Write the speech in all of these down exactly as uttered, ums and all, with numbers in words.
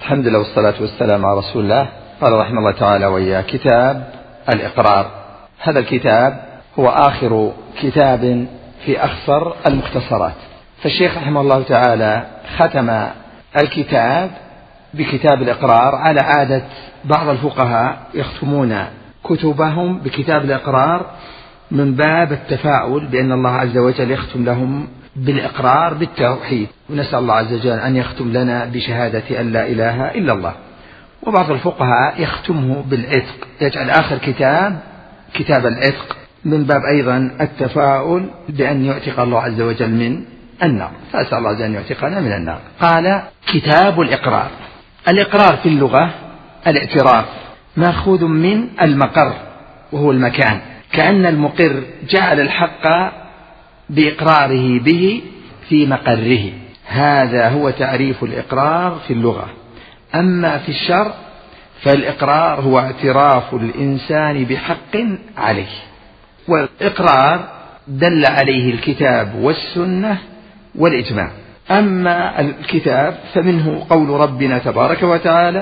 الحمد لله والصلاة والسلام على رسول الله. قال رحمه الله تعالى وإياه: كتاب الإقرار. هذا الكتاب هو آخر كتاب في أخصر المختصرات، فالشيخ رحمه الله تعالى ختم الكتاب بكتاب الإقرار على عادة بعض الفقهاء يختمون كتبهم بكتاب الإقرار من باب التفاؤل بأن الله عز وجل يختم لهم بالإقرار بالتوحيد، ونسأل الله عز وجل أن يختم لنا بشهادة أن لا إله إلا الله. وبعض الفقهاء يختمه بالعتق، يجعل آخر كتاب كتاب العتق من باب أيضا التفاؤل بأن يعتق الله عز وجل من النار، فأسأل الله عز وجل أن يعتقنا من النار. قال: كتاب الإقرار. الإقرار في اللغة الاعتراف، مأخوذ من المقر وهو المكان، كأن المقر جعل الحق بإقراره به في مقره. هذا هو تعريف الإقرار في اللغة. أما في الشرع فالإقرار هو اعتراف الإنسان بحق عليه، والإقرار دل عليه الكتاب والسنة والإجماع. أما الكتاب فمنه قول ربنا تبارك وتعالى: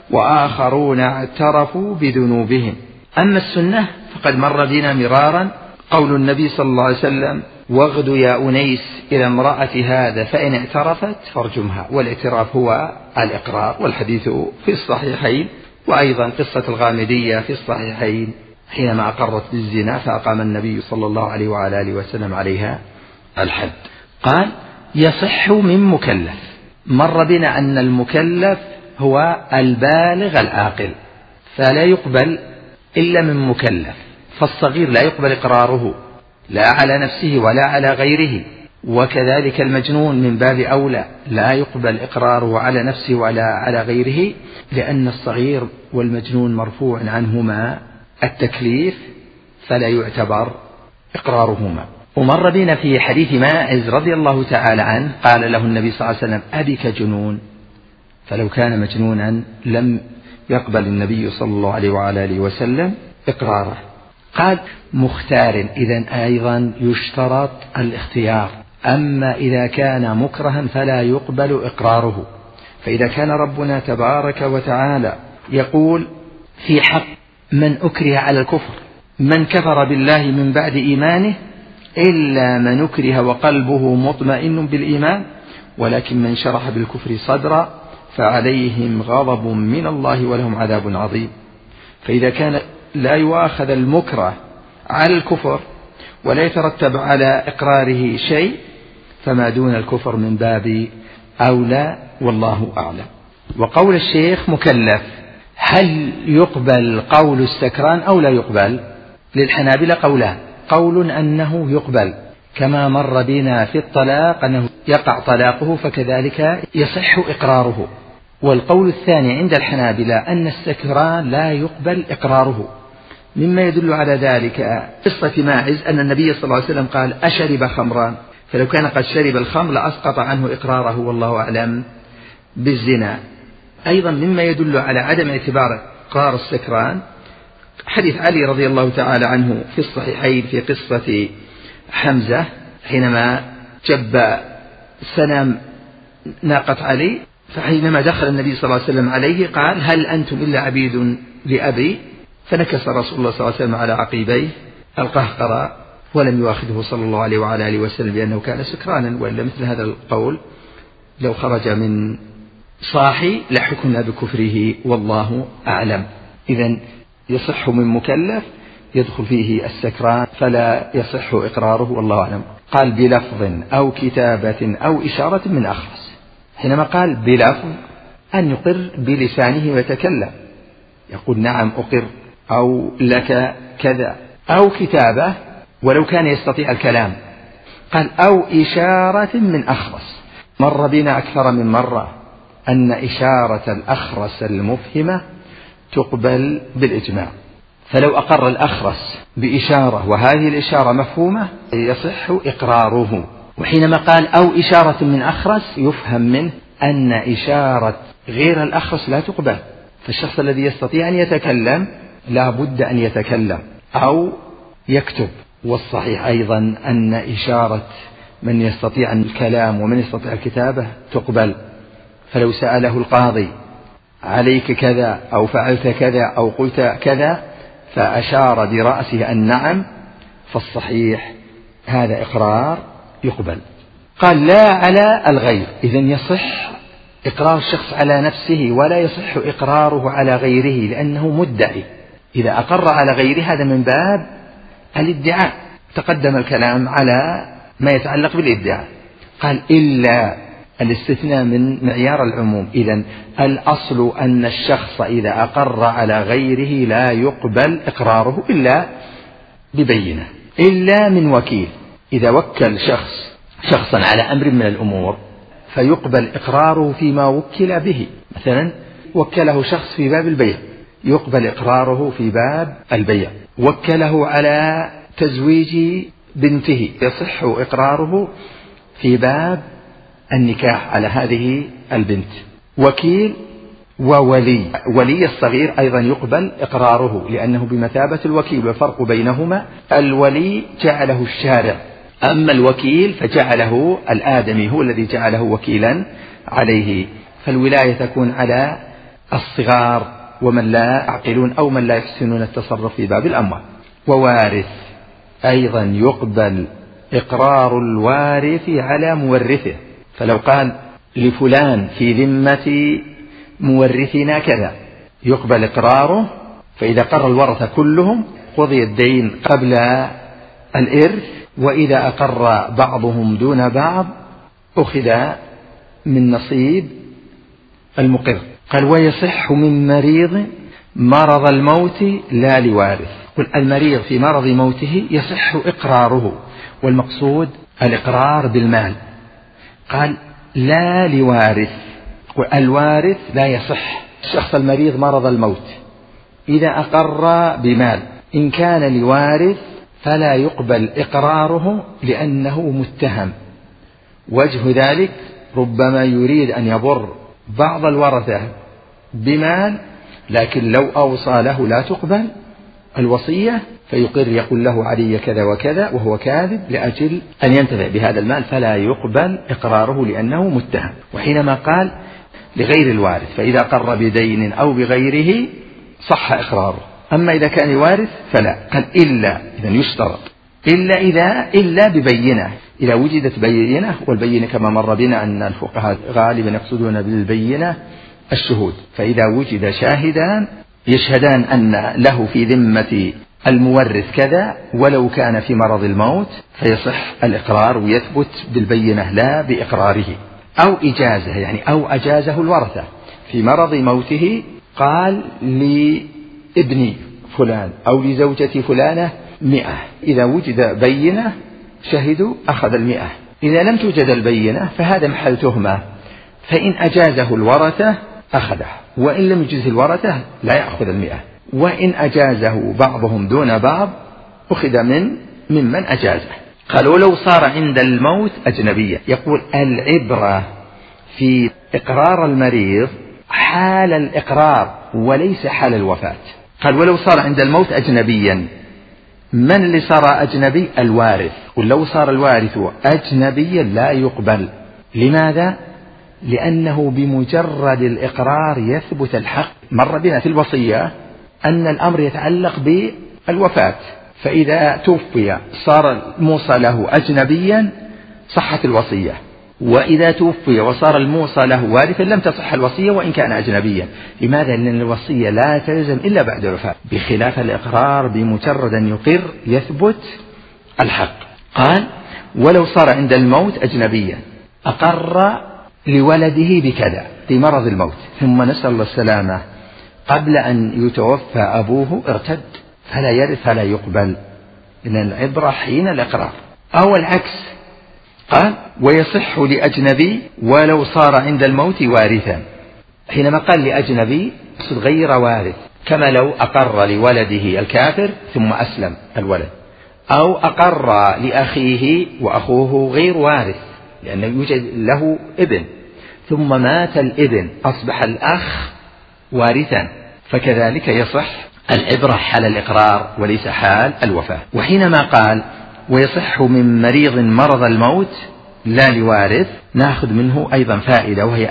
وآخرون اعترفوا بذنوبهم. أما السنة فقد مر بنا مرارا قول النبي صلى الله عليه وسلم: واغد يا أنيس إلى امرأة هذا فإن اعترفت فارجمها. والاعتراف هو الإقرار، والحديث في الصحيحين، وأيضا قصة الغامدية في الصحيحين حينما أقرت بالزنا فأقام النبي صلى الله عليه وعلى آله وسلم عليها الحد. قال: يصح من مكلف. مر بنا أن المكلف هو البالغ العاقل، فلا يقبل إلا من مكلف، فالصغير لا يقبل إقراره لا على نفسه ولا على غيره، وكذلك المجنون من باب أولى لا يقبل إقراره على نفسه ولا على غيره، لأن الصغير والمجنون مرفوع عنهما التكليف فلا يعتبر إقرارهما. ومر بنا في حديث ماعز رضي الله تعالى عنه قال له النبي صلى الله عليه وسلم: أبك جنون؟ فلو كان مجنونا لم يقبل النبي صلى الله عليه وعلى آله وسلم إقراره. قال: مختار. إذن أيضا يشترط الاختيار. أما إذا كان مكرها فلا يقبل إقراره. فإذا كان ربنا تبارك وتعالى يقول في حق من أكره على الكفر: من كفر بالله من بعد إيمانه إلا من أكره وقلبه مطمئن بالإيمان ولكن من شرح بالكفر صدرا فعليهم غضب من الله ولهم عذاب عظيم. فإذا كان لا يؤاخذ المكره على الكفر ولا يترتب على إقراره شيء فما دون الكفر من باب أولى، والله أعلم. وقول الشيخ مكلف، هل يقبل قول السكران أو لا يقبل؟ للحنابلة قولان: قول أنه يقبل كما مر بنا في الطلاق أنه يقع طلاقه فكذلك يصح إقراره، والقول الثاني عند الحنابلة أن السكران لا يقبل إقراره. مما يدل على ذلك قصة ماعز أن النبي صلى الله عليه وسلم قال: أشرب خمرا؟ فلو كان قد شرب الخمر لأسقط عنه إقراره والله أعلم بالزنا. أيضا مما يدل على عدم اعتبار إقرار السكران حديث علي رضي الله تعالى عنه في الصحيحين في قصة حمزة حينما جب سنام ناقة علي، فحينما دخل النبي صلى الله عليه وسلم عليه قال: هل أنتم إلا عبيد لأبي؟ فنكس رسول الله صلى الله عليه وسلم على عقيبيه القهقرى ولم يؤاخذه صلى الله عليه وعلى آله وسلم بأنه كان سكرانا، وإلا مثل هذا القول لو خرج من صاحي لحكمنا بكفره والله أعلم. إذن يصح من مكلف يدخل فيه السكران فلا يصح إقراره والله أعلم. قال: بلفظ أو كتابة أو إشارة من أخرس. حينما قال بلفظ أن يقر بلسانه ويتكلم، يقول نعم أقر أو لك كذا، أو كتابة ولو كان يستطيع الكلام. قال: أو إشارة من أخرس. مر بنا أكثر من مرة أن إشارة الأخرس المفهمة تقبل بالإجماع، فلو أقر الأخرس بإشارة وهذه الإشارة مفهومة يصح إقراره. وحينما قال أو إشارة من أخرس يفهم منه أن إشارة غير الأخرس لا تقبل، فالشخص الذي يستطيع أن يتكلم لا بد أن يتكلم أو يكتب. والصحيح أيضا أن إشارة من يستطيع الكلام ومن يستطيع الكتابة تقبل. فلو سأله القاضي عليك كذا أو فعلت كذا أو قلت كذا، فأشار برأسه أن نعم، فالصحيح هذا إقرار يقبل. قال لا على الغير، إذن يصح إقرار الشخص على نفسه ولا يصح إقراره على غيره لأنه مدعي. إذا أقر على غيره هذا من باب الادعاء، تقدم الكلام على ما يتعلق بالادعاء. قال إلا الاستثناء من معيار العموم، إذن الأصل أن الشخص إذا أقر على غيره لا يقبل إقراره إلا ببينة، إلا من وكيل. إذا وكل شخص شخصا على أمر من الأمور فيقبل إقراره فيما وكل به، مثلا وكله شخص في باب البيع يقبل إقراره في باب البيع، وكله على تزويج بنته يصح إقراره في باب النكاح على هذه البنت. وكيل وولي، ولي الصغير أيضا يقبل إقراره لأنه بمثابة الوكيل، والفرق بينهما الولي جعله الشارع، أما الوكيل فجعله الآدمي هو الذي جعله وكيلا عليه. فالولاية تكون على الصغار ومن لا يعقلون أو من لا يحسنون التصرف في باب الأموال. ووارث أيضا يقبل إقرار الوارث على مورثه، فلو قال لفلان في ذمة مورثنا كذا يقبل إقراره، فإذا قر الورثة كلهم قضي الدين قبل الإرث، وإذا أقر بعضهم دون بعض أخذ من نصيب المقر. قال ويصح من مريض مرض الموت لا لوارث. قل المريض في مرض موته يصح إقراره، والمقصود الإقرار بالمال. قال لا لوارث، والوارث لا يصح. الشخص المريض مرض الموت إذا أقر بمال، إن كان لوارث فلا يقبل إقراره لأنه متهم. وجه ذلك ربما يريد أن يضر بعض الورثة بمال، لكن لو أوصى له لا تقبل الوصية فيقر يقول له علي كذا وكذا وهو كاذب لأجل أن ينتفع بهذا المال، فلا يقبل إقراره لأنه متهم. وحينما قال لغير الوارث فإذا قر بدين أو بغيره صح إقراره، أما إذا كان وارث فلا. قال إلا، إذا يشترط إلا إذا إلا ببينة، إذا وجدت بينة، والبينة كما مر بنا أن الفقهاء غالبا يقصدون بالبينة الشهود، فإذا وجد شاهدان يشهدان أن له في ذمة المورث كذا ولو كان في مرض الموت فيصح الإقرار ويثبت بالبينة لا بإقراره. أو إجازة، يعني أو أجازه الورثة في مرض موته، قال لابني فلان أو لزوجتي فلانة مئة، إذا وجد بينة شهدوا أخذ المئة، إذا لم توجد البينة فهذا محل تهمة، فإن أجازه الورثة أخذه، وإن لم يجزه الورثة لا يأخذ المئة، وإن أجازه بعضهم دون بعض أخذ من ممن أجازه. قالوا لو صار عند الموت أجنبيا، يقول العبرة في إقرار المريض حال الإقرار وليس حال الوفاة. قال ولو صار عند الموت أجنبيا، من اللي صار أجنبي؟ الوارث. ولو صار الوارث أجنبيا لا يقبل. لماذا؟ لأنه بمجرد الإقرار يثبت الحق. مر بنا في الوصية أن الأمر يتعلق بالوفاة، فإذا توفي صار الموصى له أجنبيا صحت الوصية، وإذا توفي وصار الموصى له وارثا لم تصح الوصية وإن كان أجنبيا. لماذا؟ لأن الوصية لا تلزم إلا بعد الوفاة، بخلاف الإقرار بمجرد أن يقر يثبت الحق. قال ولو صار عند الموت أجنبيا أقر لولده بكذا في مرض الموت، ثم نسأل الله السلامة قبل أن يتوفى أبوه ارتد فلا يرث فلا يقبل، إن العبرة حين الإقرار. أو العكس، قال ويصح لأجنبي ولو صار عند الموت وارثا. حينما قال لأجنبي غير وارث، كما لو أقر لولده الكافر ثم أسلم الولد، أو أقر لأخيه وأخوه غير وارث لأنه يوجد له ابن ثم مات الابن أصبح الأخ وارثا، فكذلك يصح العبرة حال الإقرار وليس حال الوفاة. وحينما قال ويصح من مريض مرض الموت لا لوارث، نأخذ منه أيضا فائدة، وهي أن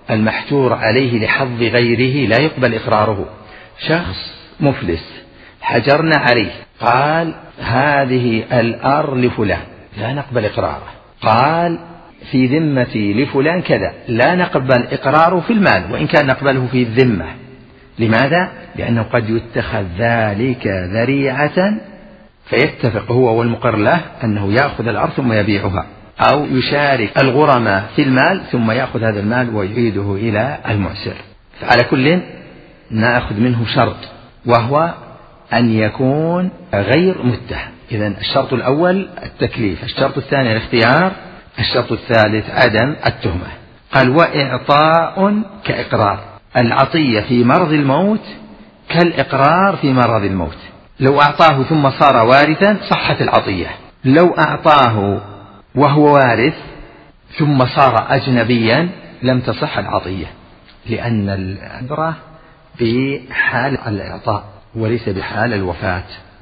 المحجور عليه لحظ غيره لا يقبل إقراره. شخص مفلس حجرنا عليه قال هذه الأرض لفلان، لا نقبل إقراره. قال في ذمتي لفلان كذا، لا نقبل إقراره في المال وإن كان نقبله في الذمة. لماذا؟ لأنه قد يتخذ ذلك ذريعة فيتفق هو والمقر له أنه يأخذ الأرض ثم يبيعها، أو يشارك الغرماء في المال ثم يأخذ هذا المال ويعيده إلى المعسر. فعلى كل نأخذ منه شرط، وهو أن يكون غير متهم. إذن الشرط الأول التكليف، الشرط الثاني الاختيار، الشرط الثالث عدم التهمة. قال وإعطاء كإقرار، العطية في مرض الموت كالإقرار في مرض الموت. لو أعطاه ثم صار وارثا صحت العطية، لو أعطاه وهو وارث ثم صار أجنبيا لم تصح العطية، لأن العبرة بحال الإعطاء وليس بحال الوفاة.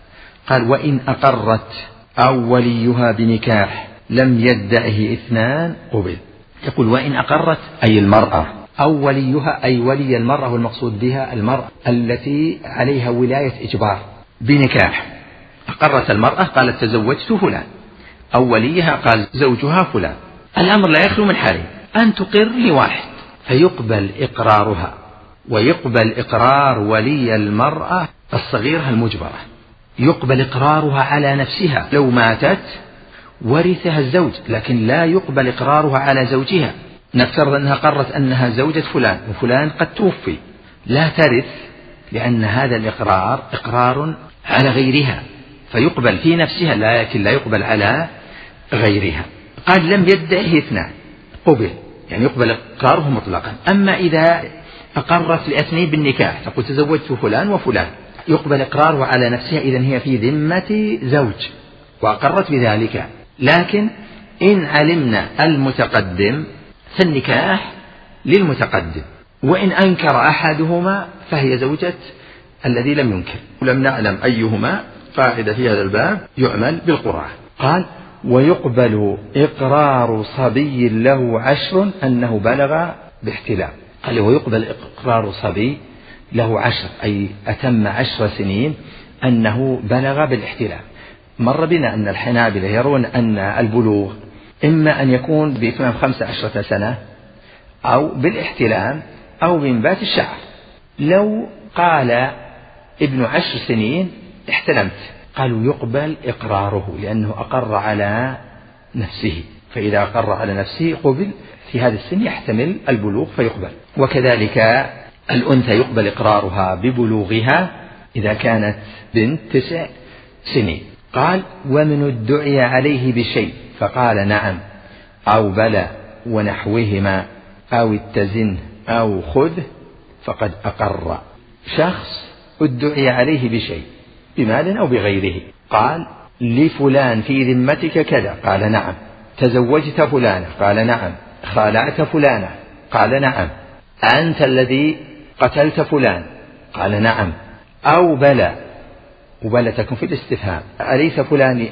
قال وإن أقرت أو وليها بنكاح لم يدعه اثنان قبل. يقول وإن أقرت أي المرأة، أو وليها أي ولي المرأة، والمقصود بها المرأة التي عليها ولاية إجبار بنكاح. أقرت المرأة قالت تزوجت فلان، أو وليها قال زوجها فلان. الأمر لا يخلو من حالين، أن تقر لواحد فيقبل إقرارها، ويقبل إقرار ولي المرأة الصغيرة المجبرة، يقبل إقرارها على نفسها. لو ماتت ورثها الزوج، لكن لا يقبل إقرارها على زوجها. نفترض أنها قررت أنها زوجة فلان وفلان قد توفي، لا ترث، لأن هذا الإقرار إقرار على غيرها فيقبل في نفسها لكن لا يقبل على غيرها. قال لم يدعه اثنان قبل، يعني يقبل إقراره مطلقا. أما إذا أقرت لاثنين بالنكاح تقول تزوجت فلان وفلان يقبل إقراره على نفسها، إذن هي في ذمة زوج وأقرت بذلك. لكن إن علمنا المتقدم فالنكاح للمتقدم، وإن أنكر أحدهما فهي زوجة الذي لم ينكر، ولم نعلم أيهما. قاعدة في هذا الباب يعمل بالقرعة. قال ويقبل إقرار صبي له عشر أنه بلغ باحتلام. قال ويقبل إقرار صبي له عشر أي أتم عشر سنين أنه بلغ بالاحتلام. مر بنا أن الحنابلة يرون أن البلوغ إما أن يكون بإتمام خمس عشرة سنة أو بالاحتلام أو بإنبات الشعر. لو قال ابن عشر سنين احتلمت قالوا يقبل إقراره لأنه أقر على نفسه، فإذا أقر على نفسه قبل. في هذا السن يحتمل البلوغ فيقبل. وكذلك الأنثى يقبل إقرارها ببلوغها إذا كانت بنت تسع سنين. قال ومن ادعي عليه بشيء فقال نعم أو بلى ونحوهما أو اتزنه أو خذه فقد أقر. شخص ادعي عليه بشيء بمال أو بغيره، قال لفلان في ذمتك كذا، قال نعم. تزوجت فلانة، قال نعم. خالعت فلانة، قال نعم. أنت الذي قتلت فلان، قال نعم. أو بلى، وبلى تكون في الاستفهام، أليس فلان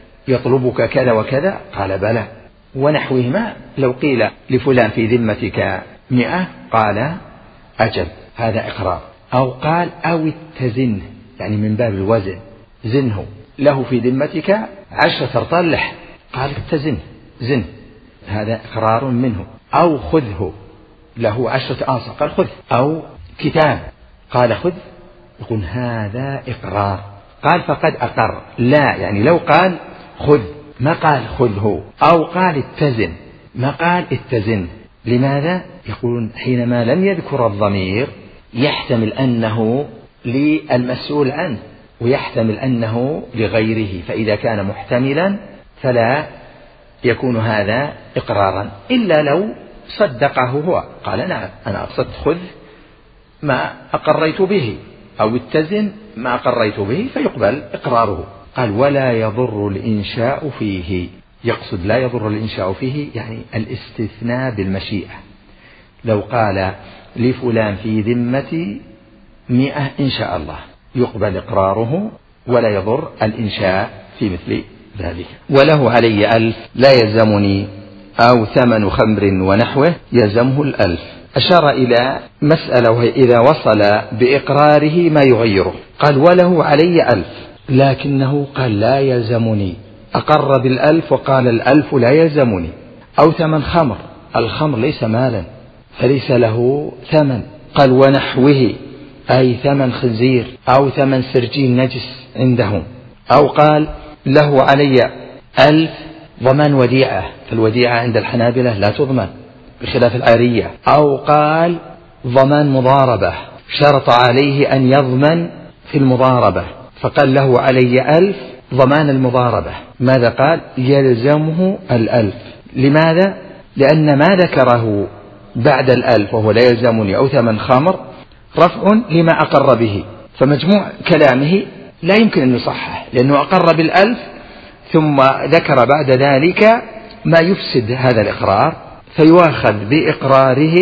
يطلبك كذا وكذا، قال بلى. ونحوهما لو قيل لفلان في ذمتك مئة قال أجل، هذا إقرار. أو قال أو اتزنه، يعني من باب الوزن، زنه له في ذمتك عشرة أرطال لحم، قال اتزنه زنه، هذا إقرار منه. أو خذه له عشرة آصع، قال خذ. أو كتاب قال خذ، يقول هذا إقرار. قال فقد أقر، لا يعني لو قال خذ ما قال خذه، أو قال اتزن ما قال اتزن. لماذا؟ يقولون حينما لم يذكر الضمير يحتمل أنه للمسؤول عنه ويحتمل أنه لغيره، فإذا كان محتملا فلا يكون هذا إقرارا، إلا لو صدقه هو قال نعم أنا أقصد خذ ما أقريت به، أو اتزن ما أقريت به، فيقبل إقراره. قال ولا يضر الإنشاء فيه، يقصد لا يضر الإنشاء فيه يعني الاستثناء بالمشيئة. لو قال لفلان في ذمتي مئة إن شاء الله يقبل إقراره ولا يضر الإنشاء في مثل ذلك. وله علي ألف لا يلزمني، أو ثمن خمر ونحوه يلزمه الألف. أشار إلى مسألة، وهي إذا وصل بإقراره ما يغيره. قال وله علي ألف، لكنه قال لا يلزمني، أقر بالألف وقال الألف لا يلزمني. أو ثمن خمر، الخمر ليس مالا فليس له ثمن. قال ونحوه، أي ثمن خنزير أو ثمن سرجين نجس عندهم. أو قال له علي ألف ضمان وديعة، فالوديعة عند الحنابلة لا تضمن بخلاف العارية. أو قال ضمان مضاربة، شرط عليه أن يضمن في المضاربة، فقال له علي ألف ضمان المضاربة. ماذا قال؟ يلزمه الألف. لماذا؟ لأن ما ذكره بعد الألف وهو لا يلزمني أو ثمن خمر رفع لما أقر به، فمجموع كلامه لا يمكن أن يصحح، لأنه أقر بالألف ثم ذكر بعد ذلك ما يفسد هذا الإقرار، فيؤخذ بإقراره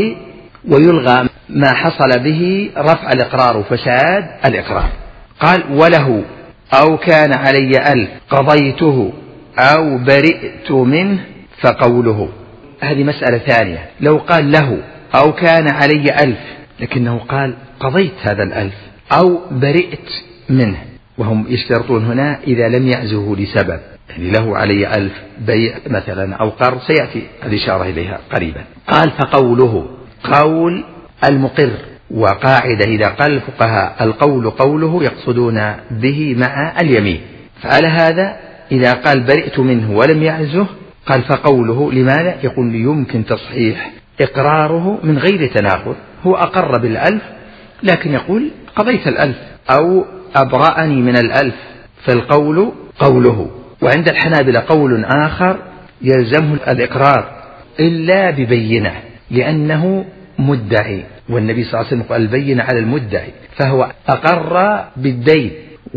ويلغى ما حصل به رفع الإقرار وفساد الإقرار. قال وله أو كان علي ألف قضيته أو برئت منه فقوله. هذه مسألة ثانية. لو قال له أو كان علي ألف لكنه قال قضيت هذا الألف أو برئت منه، وهم يشترطون هنا إذا لم يعزه لسبب، يعني له علي ألف بيع مثلا أو قرض، سيأتي الإشارة إليها قريبا. قال فقوله قول المقر. وقاعدة إذا قال الفقهاء القول قوله يقصدون به مع اليمين، فعلى هذا إذا قال برئت منه ولم يعزه قال فقوله. لماذا؟ يقول يمكن تصحيح إقراره من غير تناقض، هو أقر بالألف لكن يقول قضيت الألف أو أبرأني من الألف، فالقول قوله. وعند الحنابلة قول آخر يلزمه الإقرار إلا ببينة، لأنه مدعي، والنبي صلى الله عليه وسلم قال البينة على المدعي، فهو أقر بالدين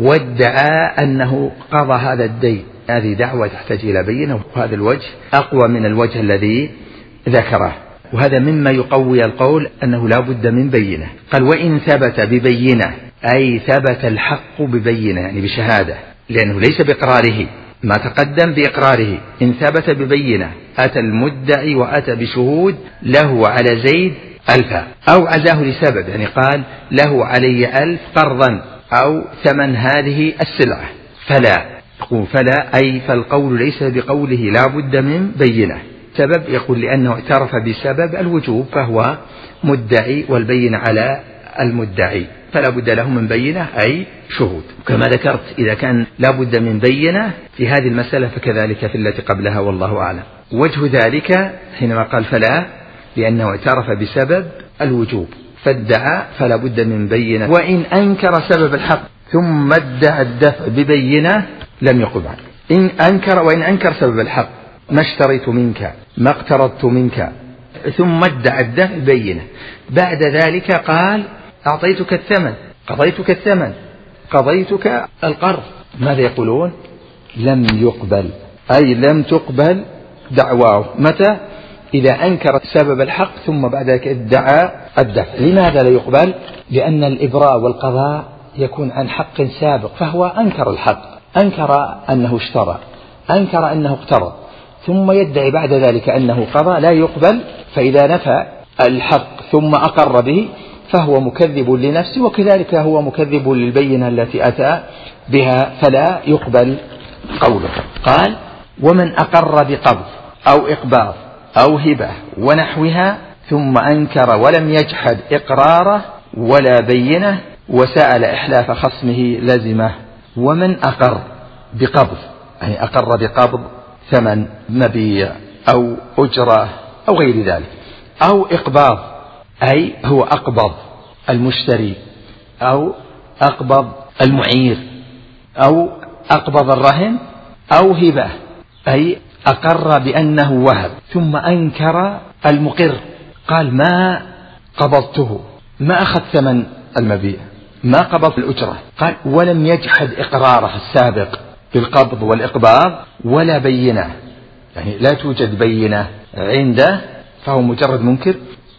وادعى أنه قضى هذا الدين. هذه دعوة تحتاج إلى بينة، وهذا الوجه أقوى من الوجه الذي ذكره، وهذا مما يقوي القول أنه لا بد من بينة. قال وإن ثبت ببينة، أي ثبت الحق ببينة يعني بشهادة، لأنه ليس بإقراره، ما تقدم بإقراره. إن ثبت ببينة أتى المدعي وأتى بشهود له على زيد ألفا، أو عزاه لسبب، يعني قال له علي ألف قرضا أو ثمن هذه السلعة، فلا يقول فلا، أي فالقول ليس بقوله لا بد من بينة. سبب يقول لأنه اعترف بسبب الوجوب فهو مدعي، والبين على المدعي، فلا بد له من بينة أي شهود. كما ذكرت إذا كان لا بد من بينة في هذه المسألة فكذلك في التي قبلها، والله أعلم. وجه ذلك حينما قال فلا لأنه اعترف بسبب الوجوب فادعى فلا بد من بينة. وإن أنكر سبب الحق ثم ادعى الدفع ببينة لم يقل عنه. إن أنكر وإن أنكر سبب الحق، ما اشتريت منك، ما اقترضت منك، ثم ادعى الدفع ببينة، بعد ذلك قال أعطيتك الثمن، قضيتك الثمن، قضيتك القرض، ماذا يقولون؟ لم يقبل، أي لم تقبل دعواه. متى؟ إذا أنكر سبب الحق ثم بعد ذلك ادعى الدفع. لماذا لا يقبل؟ لأن الإبراء والقضاء يكون عن حق سابق، فهو أنكر الحق، أنكر أنه اشترى، أنكر أنه اقترض، ثم يدعي بعد ذلك أنه قضى، لا يقبل. فإذا نفى الحق ثم أقر به فهو مكذب لنفسه، وكذلك هو مكذب للبينة التي أتى بها، فلا يقبل قوله. قال ومن أقر بقبض أو إقباض أو هبة ونحوها ثم أنكر ولم يجحد إقراره ولا بينه وسأل إحلاف خصمه لزمه. ومن أقر بقبض، يعني أقر بقبض ثمن مبيع أو أجرة أو غير ذلك، أو إقباض أي هو أقبض المشتري أو أقبض المعير أو أقبض الرهن، أو هبة أي أقر بأنه وهب ثم أنكر المقر، قال ما قبضته، ما أخذ ثمن المبيع، ما قبض الأجرة، قال ولم يجحد إقراره السابق بالقبض والإقباض ولا بينة، يعني لا توجد بينة عنده فهو مجرد منكر.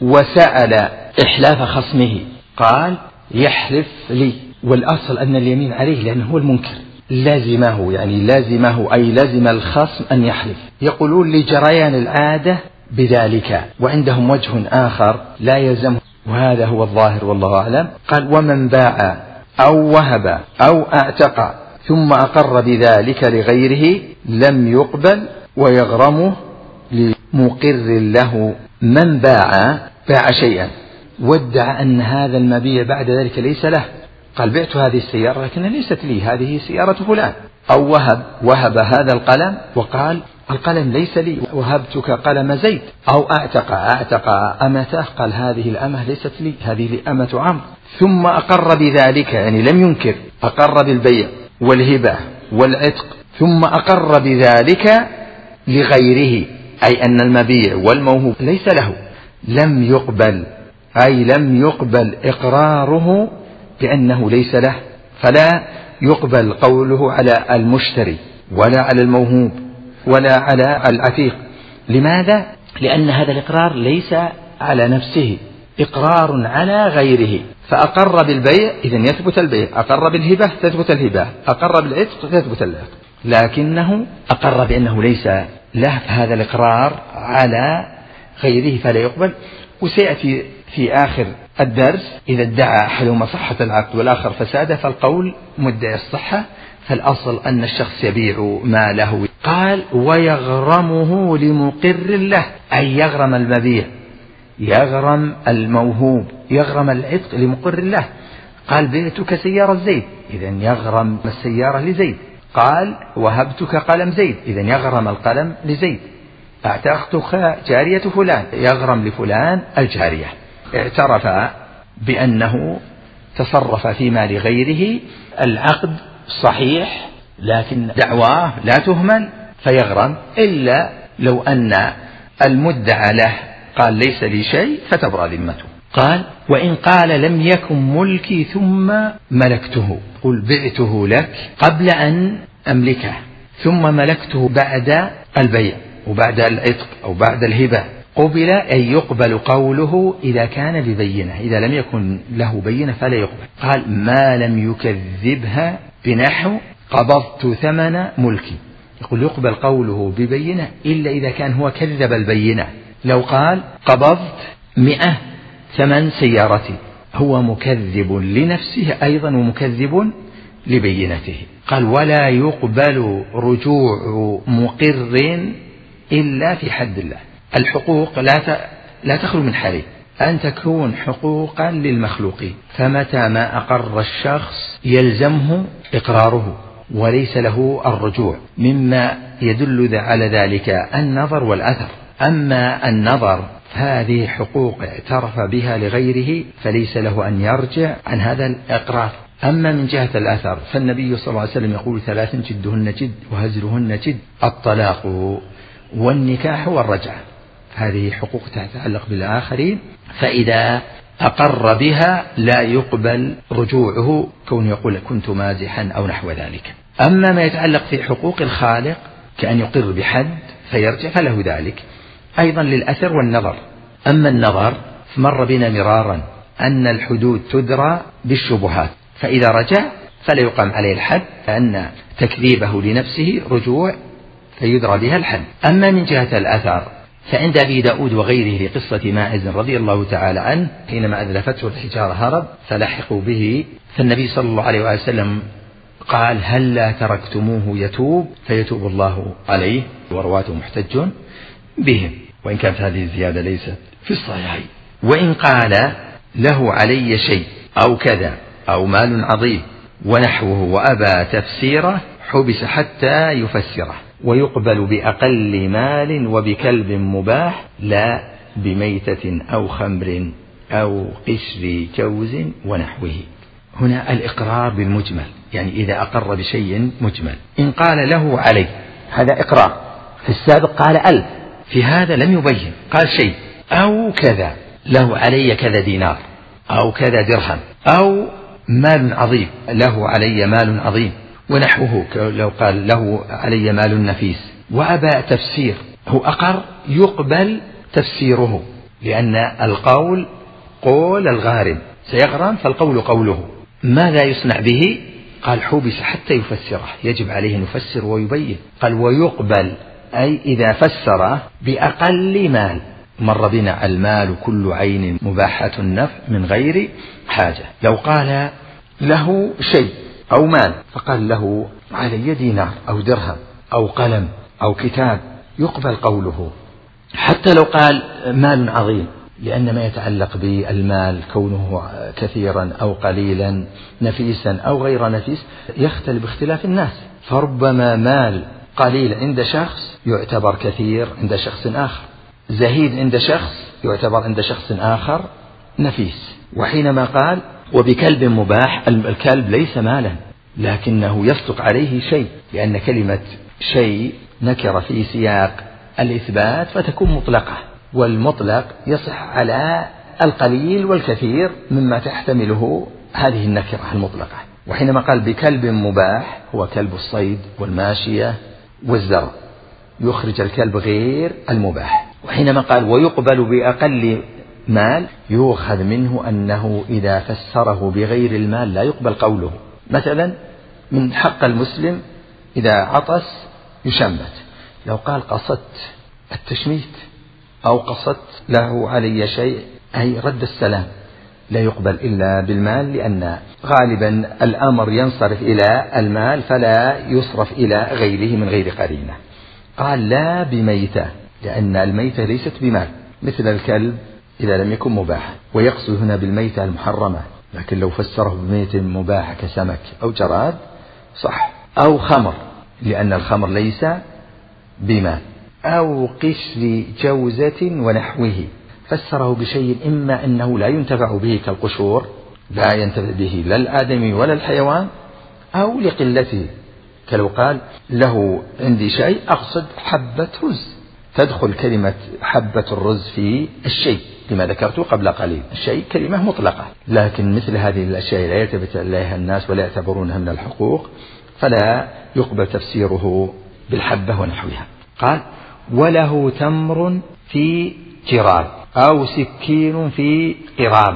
وسأل إحلاف خصمه، قال يحلف لي، والأصل أن اليمين عليه لأنه هو المنكر، لازمه يعني لازمه أي لازم الخصم أن يحلف. يقولون لجريان العادة بذلك. وعندهم وجه آخر لا يلزمه، وهذا هو الظاهر والله أعلم. قال ومن باع أو وهب أو اعتق ثم أقر بذلك لغيره لم يقبل ويغرمه لمقر له. من باع باع شيئا وادعى أن هذا المبيع بعد ذلك ليس له، قال بعت هذه السيارة لكنها ليست لي، هذه سيارة فلان. أو وهب وهب هذا القلم وقال القلم ليس لي، وهبتك قلم زيد. أو اعتق اعتق أمته، قال هذه الأمة ليست لي، هذه أمة عمرو. ثم أقر بذلك، يعني لم ينكر، أقر بالبيع والهبة والعتق، ثم أقر بذلك لغيره، أي أن المبيع والموهوب ليس له، لم يقبل، أي لم يقبل إقراره بأنه ليس له، فلا يقبل قوله على المشتري ولا على الموهوب ولا على العتيق. لماذا؟ لأن هذا الإقرار ليس على نفسه، إقرار على غيره. فأقر بالبيع إذن يثبت البيع، أقر بالهبة تثبت الهبة، أقر بالعتق تثبت العتق، لكنه أقر بأنه ليس له، هذا الإقرار على غيره فلا يقبل. وسيأتي في آخر الدرس إذا ادعى أحدهما صحة العقد والآخر فساده فالقول مدعي الصحة، فالأصل أن الشخص يبيع ما له. قال ويغرمه لمقر له، أي يغرم المبيع، يغرم الموهوب، يغرم العتق لمقر له. قال بعتك سيارة زيد، إذن يغرم السيارة لزيد. قال وهبتك قلم زيد، إذن يغرم القلم لزيد. اعتقتك جارية فلان، يغرم لفلان الجارية. اعترف بأنه تصرف في مال غيره، العقد صحيح لكن دعواه لا تهمل فيغرم، إلا لو أن المدعى له قال ليس لي شيء فتبرأ ذمته. قال وإن قال لم يكن ملكي ثم ملكته، قل بعته لك قبل أن أملكه ثم ملكته بعد البيع وبعد العتق أو بعد الهبة، قبل أن يقبل قوله إذا كان ببينة، إذا لم يكن له بينة فلا يقبل. قال ما لم يكذبها بنحو قبضت ثمن ملكي، يقول يقبل قوله ببينة إلا إذا كان هو كذب البينة. لو قال قبضت مئة ثمن سيارتي، هو مكذب لنفسه أيضا ومكذب لبينته. قال ولا يقبل رجوع مقر إلا في حد الله. الحقوق لا لا تخلو من حالين، أن تكون حقوقا للمخلوقين، فمتى ما أقر الشخص يلزمه إقراره وليس له الرجوع، مما يدل على ذلك النظر والأثر. أما النظر هذه حقوق اعترف بها لغيره فليس له أن يرجع عن هذا الإقرار. أما من جهة الأثر فالنبي صلى الله عليه وسلم يقول ثلاث جدهن جد وهزلهن جد، الطلاق والنكاح والرجعة، هذه حقوق تتعلق بالآخرين، فإذا أقر بها لا يقبل رجوعه كون يقول كنت مازحا أو نحو ذلك. أما ما يتعلق في حقوق الخالق كأن يقر بحد فيرجع فله ذلك أيضا للأثر والنظر. أما النظر فمر بنا مرارا أن الحدود تدرى بالشبهات، فإذا رجع فلا يقام عليه الحد، لأن تكذيبه لنفسه رجوع فيدرى بها الحد. أما من جهة الأثر فعند أبي داود وغيره لقصة ماعز رضي الله تعالى عنه حينما أذلفته الحجارة هرب فلحقوا به، فالنبي صلى الله عليه وسلم قال هل لا تركتموه يتوب فيتوب الله عليه، ورواته محتج بهم، وإن كانت هذه الزيادة ليست في الصحيحين. وإن قال له علي شيء أو كذا أو مال عظيم ونحوه وأبى تفسيره حبس حتى يفسره، ويقبل بأقل مال وبكلب مباح لا بميتة أو خمر أو قشر جوز ونحوه. هنا الإقرار بالمجمل، يعني إذا أقر بشيء مجمل. إن قال له علي، هذا إقرار، في السابق قال ألف، في هذا لم يبين، قال شيء أو كذا، له علي كذا دينار أو كذا درهم أو مال عظيم، له علي مال عظيم ونحوه، لو قال له علي مال نفيس وأبى تفسير، هو أقر يقبل تفسيره، لأن القول قول الغارم سيغرم فالقول قوله. ماذا يصنع به؟ قال حبس حتى يفسره، يجب عليه أن يفسر ويبين. قال ويقبل أي إذا فسر بأقل مال. مر بنا المال كل عين مباحة النفع من غير حاجة. لو قال له شيء أو مال فقال له علي دينار أو درهم أو قلم أو كتاب يقبل قوله، حتى لو قال مال عظيم، لأن ما يتعلق بالمال كونه كثيرا أو قليلا نفيسا أو غير نفيس يختلف باختلاف الناس، فربما مال قليل عند شخص يعتبر كثير عند شخص آخر، زهيد عند شخص يعتبر عند شخص آخر نفيس. وحينما قال وبكلب مباح، الكلب ليس مالا لكنه يصدق عليه شيء، لأن كلمة شيء نكر في سياق الإثبات فتكون مطلقة، والمطلق يصح على القليل والكثير مما تحتمله هذه النكرة المطلقة. وحينما قال بكلب مباح هو كلب الصيد والماشية والزرع، يخرج الكلب غير المباح. وحينما قال ويقبل بأقل مال يؤخذ منه أنه إذا فسره بغير المال لا يقبل قوله. مثلا من حق المسلم إذا عطس يشمت، لو قال قصدت التشميت أو قصدت له علي شيء أي رد السلام لا يقبل إلا بالمال، لأن غالبا الأمر ينصرف إلى المال فلا يصرف إلى غيره من غير قرينة. قال لا بميتة، لأن الميتة ليست بمال مثل الكلب إذا لم يكن مباحا، ويقصد هنا بالميتة المحرمة، لكن لو فسره بميتة مباحة كسمك أو جراد صح، أو خمر لأن الخمر ليس بمال، أو قشر جوزة ونحوه، فسره بشيء إما أنه لا ينتفع به كالقشور لا ينتفع به لا الآدمي ولا الحيوان، أو لقلته، كلو قال له عندي شيء أقصد حبة رز، تدخل كلمة حبة الرز في الشيء لما ذكرته قبل قليل. الشيء كلمة مطلقة، لكن مثل هذه الأشياء لا يلتفت إليها الناس ولا يعتبرونها من الحقوق فلا يقبل تفسيره بالحبة ونحوها. قال وله تمر في جراب أو سكين في قراب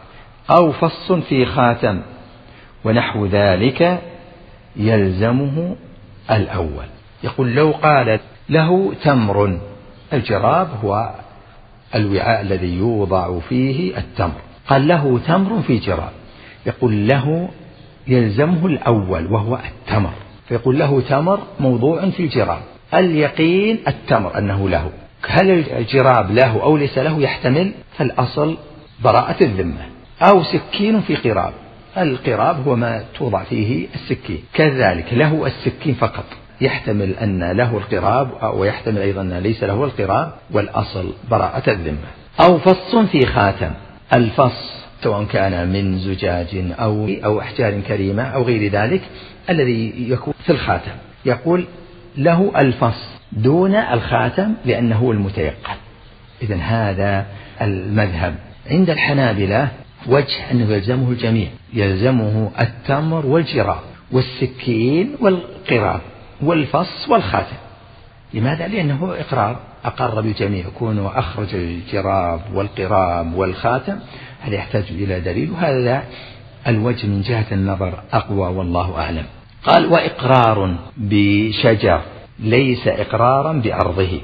أو فص في خاتم ونحو ذلك يلزمه الأول. يقول لو قالت له تمر، الجراب هو الوعاء الذي يوضع فيه التمر، قال له تمر في جراب، يقول له يلزمه الأول وهو التمر، فيقول له تمر موضوع في الجراب، اليقين التمر أنه له، هل الجراب له أو ليس له يحتمل، فالأصل براءة الذمة. أو سكين في قراب، القراب هو ما توضع فيه السكين، كذلك له السكين فقط، يحتمل أن له القراب ويحتمل أيضا أن ليس له القراب، والأصل براءة الذمة. أو فص في خاتم، الفص سواء كان من زجاج أو أو أحجار كريمة أو غير ذلك الذي يكون في الخاتم، يقول له الفص دون الخاتم لأنه المتيقن. إذن هذا المذهب. عند الحنابلة وجه أنه يلزمه الجميع، يلزمه التمر والجراب والسكين والقراب والفص والخاتم. لماذا؟ لأنه إقرار، أقر بالجميع، يكون أخرج الجراب والقراب والخاتم، هذا يحتاج إلى دليل، وهذا الوجه من جهة النظر أقوى والله أعلم. قال وإقرار بشجر ليس إقرارا بأرضه،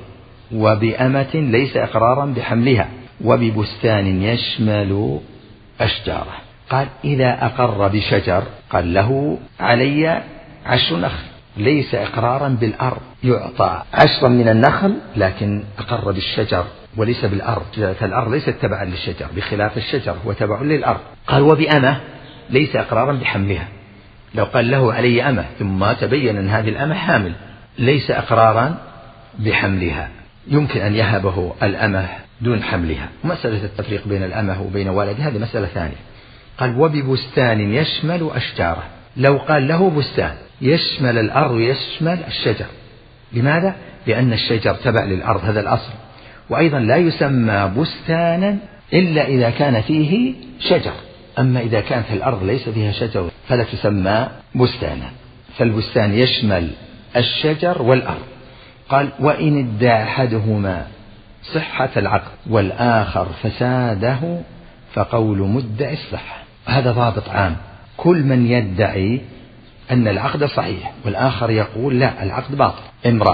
وبأمة ليس إقرارا بحملها، وببستان يشمل أشجاره. قال إذا أقر بشجر قال له علي عشر نخل، ليس إقرارا بالأرض، يعطى عشرا من النخل لكن أقر بالشجر وليس بالأرض، فالأرض ليست تبعا للشجر بخلاف الشجر هو تبع للأرض. قال وبأمة ليس إقرارا بحملها، لو قال له علي أمة ثم تبين أن هذه الأمة حامل ليس إقرارا بحملها، يمكن أن يهبه الأمة دون حملها. مسألة التفريق بين الأمة وبين والدها هذه مسألة ثانية. قال وببستان يشمل أشجاره، لو قال له بستان يشمل الأرض ويشمل الشجر. لماذا؟ لأن الشجر تبع للأرض، هذا الأصل، وأيضا لا يسمى بستانا إلا إذا كان فيه شجر، أما إذا كانت الأرض ليس فيها شجر فلا تسمى بستانا، فالبستان يشمل الشجر والأرض. قال وإن ادعى أحدهما صحة العقد والآخر فساده فقول مدعي الصحة. هذا ضابط عام، كل من يدعي أن العقد صحيح والآخر يقول لا العقد باطل، امرأة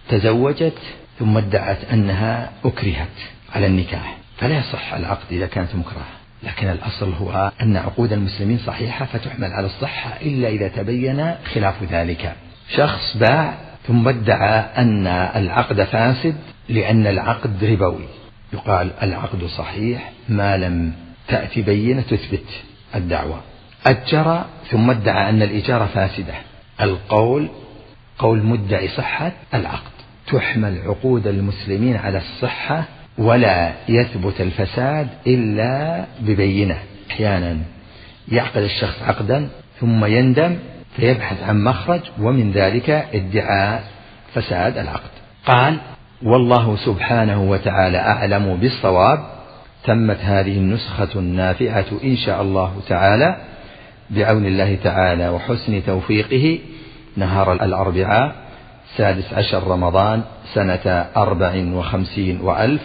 تزوجت ثم ادعت أنها أكرهت على النكاح، فلا يصح العقد إذا كانت مكرهة. لكن الأصل هو أن عقود المسلمين صحيحة فتحمل على الصحة إلا إذا تبين خلاف ذلك. شخص باع ثم ادعى أن العقد فاسد لأن العقد ربوي، يقال العقد صحيح ما لم تأتي بينة تثبت الدعوة. أجر ثم ادعى أن الإجارة فاسدة، القول قول مدعي صحة العقد، تحمل عقود المسلمين على الصحة ولا يثبت الفساد إلا ببينة. أحيانا يعقد الشخص عقدا ثم يندم فيبحث عن مخرج، ومن ذلك ادعاء فساد العقد. قال: والله سبحانه وتعالى أعلم بالصواب. تمت هذه النسخة النافعة إن شاء الله تعالى بعون الله تعالى وحسن توفيقه نهار الأربعاء سادس عشر رمضان سنة أربع وخمسين وألف،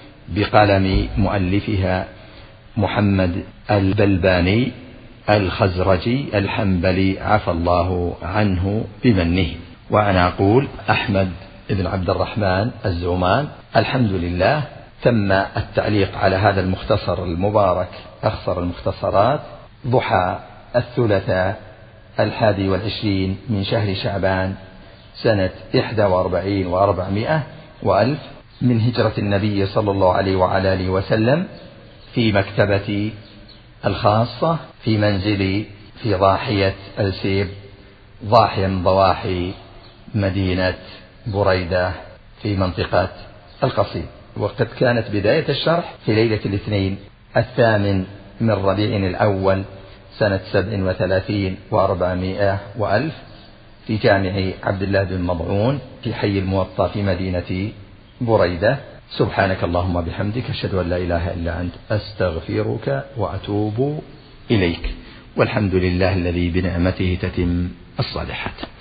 بقلم مؤلفها محمد البلباني الخزرجي الحنبلي عفى الله عنه بمنه. وأنا أقول أحمد بن عبد الرحمن الزعمان. الحمد لله تم التعليق على هذا المختصر المبارك أخصر المختصرات ضحى الثلاثاء الحادي والعشرين من شهر شعبان سنة إحدى وأربعين وأربعمائة وألف من هجرة النبي صلى الله عليه وعلى آله وسلم، في مكتبة الخاصة في منزلي في ضاحية السيب، ضاحية من ضواحي مدينة بريدة في منطقة القصيم. وقد كانت بداية الشرح في ليلة الاثنين الثامن من ربيع الأول سنة سبع وثلاثين وأربعمائة وألف في جامع عبد الله بن مضعون في حي الموطأ في مدينة بريدة. سبحانك اللهم بحمدك أشهد أن لا إله إلا أنت أستغفرك وأتوب إليك، والحمد لله الذي بنعمته تتم الصالحات.